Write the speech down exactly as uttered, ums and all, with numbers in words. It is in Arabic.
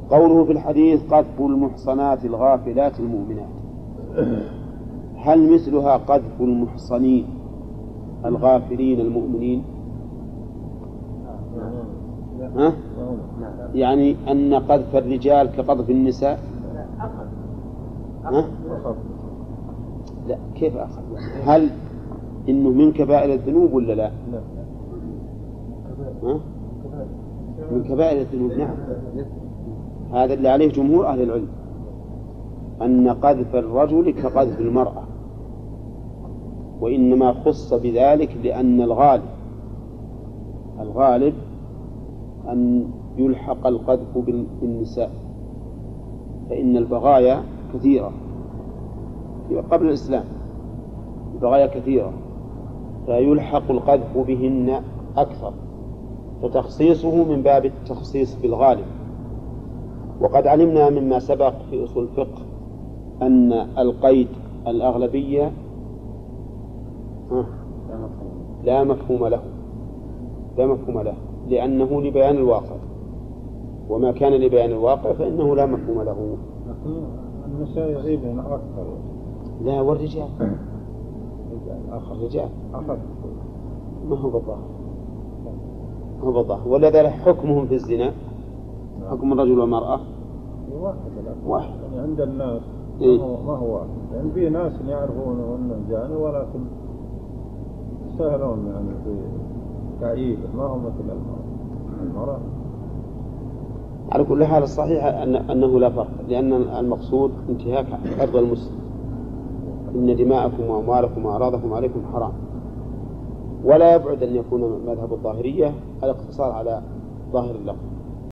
قوله في الحديث قذف المحصنات الغافلات المؤمنات، هل مثلها قذف المحصنين الغافلين المؤمنين؟ ها؟ يعني أن قذف الرجال كقذف النساء؟ ها؟ لا، كيف أخذ؟ هل إنه من كبائر الذنوب ولا لا؟ ها؟ من كبائر الذنوب، نعم. هذا اللي عليه جمهور أهل العلم، أن قذف الرجل كقذف المرأة، وإنما خص بذلك لأن الغالب الغالب أن يلحق القذف بالنساء، فإن البغايا كثيرة قبل الإسلام، البغايا كثيرة فيلحق القذف بهن أكثر، فتخصيصه من باب التخصيص بالغالب. وقد علمنا مما سبق في أصول الفقه أن القيد الأغلبية لا مفهوم له لا مفهوم له لأنه لبيان الواقع، وما كان لبيان الواقع فإنه لا مفهوم له. النساء يغيبن أكثر. لا، والرجال الرجال ما هو بالظاهر ما هو بالظاهر ولذلك حكمهم في الزنا حكم الرجل والمرأة واحد. واحد يعني عند الناس إيه؟ ما هو واحد، يعني في ناس يعرفون أنه جاني ولكن سهلون يعني في تعييبه، ما هو مثل المرأة. على كل حال الصحيح أن أنه لا فرق، لأن المقصود انتهاك أرض المسلم، إن دماءكم وأموالكم وأعراضكم عليكم حرام. ولا يبعد أن يكون مذهب الظاهرية الاقتصار على ظاهر اللفظ.